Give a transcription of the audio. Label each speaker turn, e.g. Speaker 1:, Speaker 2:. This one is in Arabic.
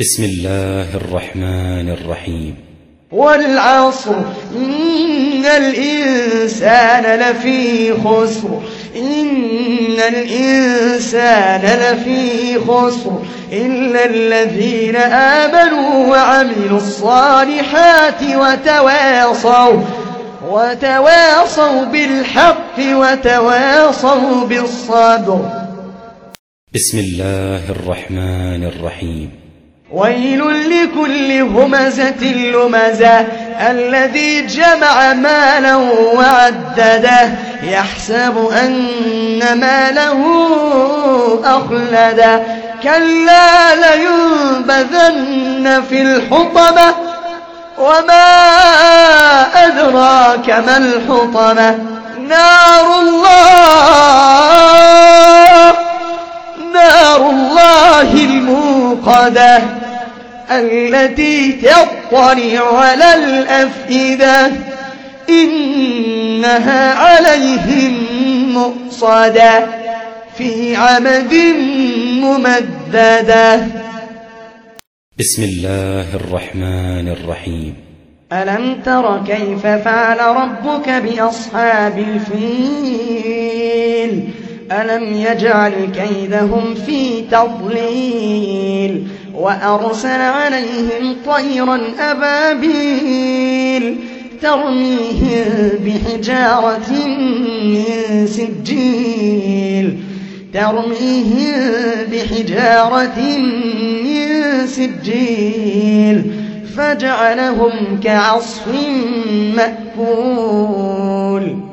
Speaker 1: بسم الله الرحمن الرحيم.
Speaker 2: والعصر إن الإنسان لفي خسر إلا الذين آمنوا وعملوا الصالحات وتواصوا بالحق وتواصوا بالصبر.
Speaker 1: بسم الله الرحمن الرحيم.
Speaker 2: ويل لكل همزة لمزة الذي جمع مالا وعدده يحسب أن ماله أخلده كلا لينبذن في الحطمة وما أدراك ما الحطمة نار الله الموقدة التي تطلع على الأفئدة إنها عليهم مؤصدة في عمد ممددة. بسم الله الرحمن الرحيم. ألم تر كيف فعل ربك بأصحاب الفيل ألم يجعل كيدهم في تضليل وأرسل عليهم طيرا أبابيل ترميهم بحجارة من سجيل فجعلهم كعصف مأكول.